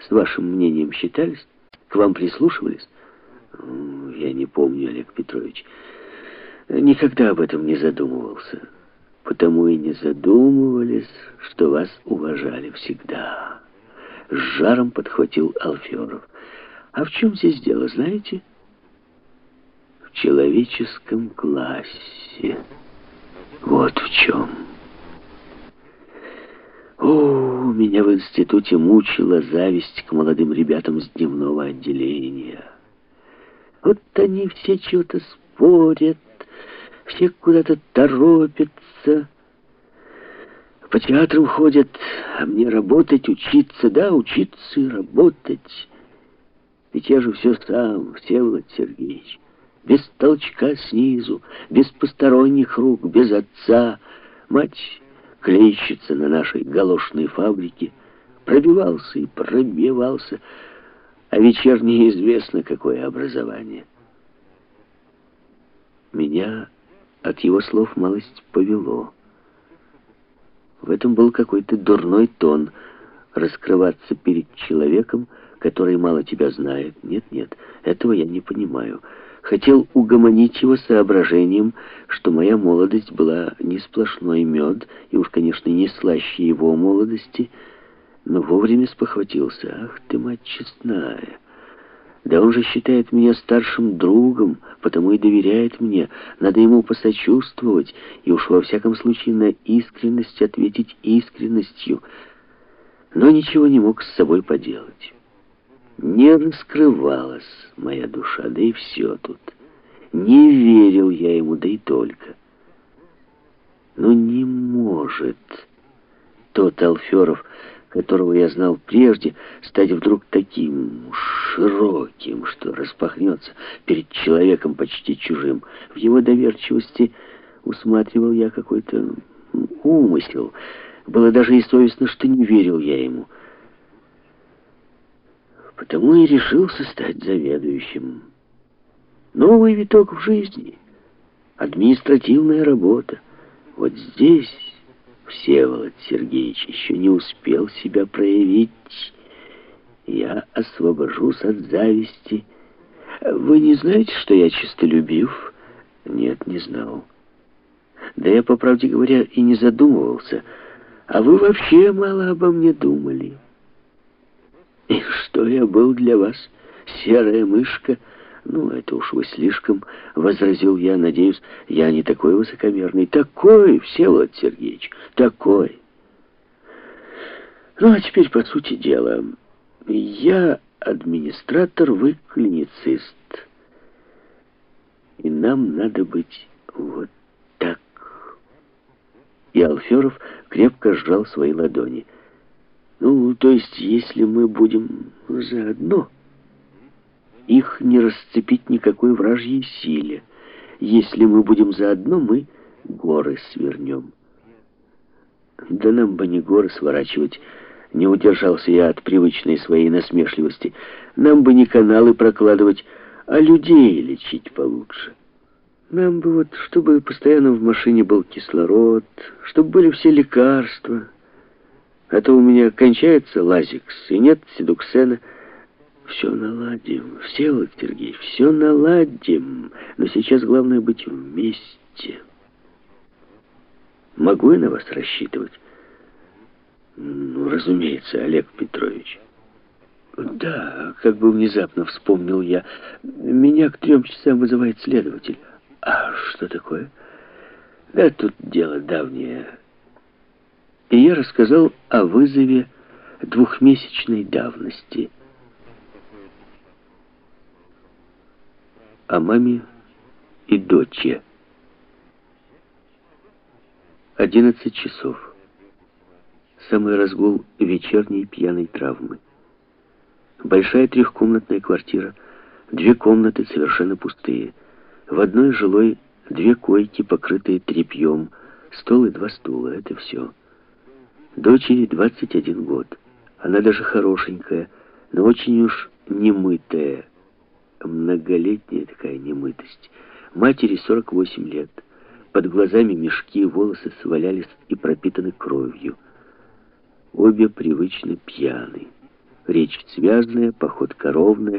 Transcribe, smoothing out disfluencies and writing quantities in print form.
с вашим мнением считались? К вам прислушивались? Я не помню, Олег Петрович. Никогда об этом не задумывался. Потому и не задумывались, что вас уважали всегда. С жаром подхватил Алферов. А в чем здесь дело, знаете? В человеческом классе. Вот в чем. О, меня в институте мучила зависть к молодым ребятам с дневного отделения. Вот они все чего-то спорят, все куда-то торопятся, по театрам ходят, а мне работать, учиться, да, учиться и работать. Ведь я же все сам, Всеволод Сергеевич, без толчка снизу, без посторонних рук, без отца. Мать, клейщица на нашей галошной фабрике, пробивался и пробивался, а вечернее известно, какое образование. Меня от его слов малость повело. В этом был какой-то дурной тон — раскрываться перед человеком, который мало тебя знает. Нет, этого я не понимаю. Хотел угомонить его соображением, что моя молодость была не сплошной мед, и уж, конечно, не слаще его молодости, но вовремя спохватился. Ах ты, мать честная! Да он же считает меня старшим другом, потому и доверяет мне. Надо ему посочувствовать, и уж во всяком случае на искренность ответить искренностью. Но ничего не мог с собой поделать. Не раскрывалась моя душа, да и все тут. Не верил я ему, да и только. Но не может тот Алферов, которого я знал прежде, стать вдруг таким широким, что распахнется перед человеком почти чужим. В его доверчивости усматривал я какой-то умысел. Было даже и совестно, что не верил я ему. Потому и решился стать заведующим. Новый виток в жизни. Административная работа. Вот здесь Всеволод Сергеевич еще не успел себя проявить. Я освобожусь от зависти. Вы не знаете, что я честолюбив? Нет, не знал. Да я, по правде говоря, и не задумывался. А вы вообще мало обо мне думали. И что я был для вас? Серая мышка? Ну, это уж вы слишком, — возразил я. Надеюсь, я не такой высокомерный. Такой, Всеволод Сергеевич, такой. Ну, а теперь по сути дела. Я администратор, вы клиницист. И нам надо быть вот так. И Алферов крепко сжал свои ладони. Ну, то есть, если мы будем заодно, их не расцепить никакой вражьей силе. Если мы будем заодно, мы горы свернем. Да нам бы не горы сворачивать, не удержался я от привычной своей насмешливости. Нам бы не каналы прокладывать, а людей лечить получше. Нам бы вот, чтобы постоянно в машине был кислород, чтобы были все лекарства. А то у меня кончается лазикс, и нет седуксена. Все наладим, Всеволод Сергеевич, все наладим. Но сейчас главное быть вместе. Могу я на вас рассчитывать? Ну, разумеется, Олег Петрович. Да, как бы внезапно вспомнил я. Меня к 3 часам вызывает следователь. А что такое? Да тут дело давнее. И я рассказал о вызове 2-месячной давности. О маме и дочери. 11 часов. Самый разгул вечерней пьяной травмы. Большая 3-комнатная квартира. 2 комнаты совершенно пустые. В одной жилой 2 койки, покрытые тряпьем, стол и 2 стула. Это все. Дочери 21 год. Она даже хорошенькая, но очень уж немытая. Многолетняя такая немытость. Матери 48 лет. Под глазами мешки, волосы свалялись и пропитаны кровью. Обе привычно пьяны. Речь связная, походка ровная.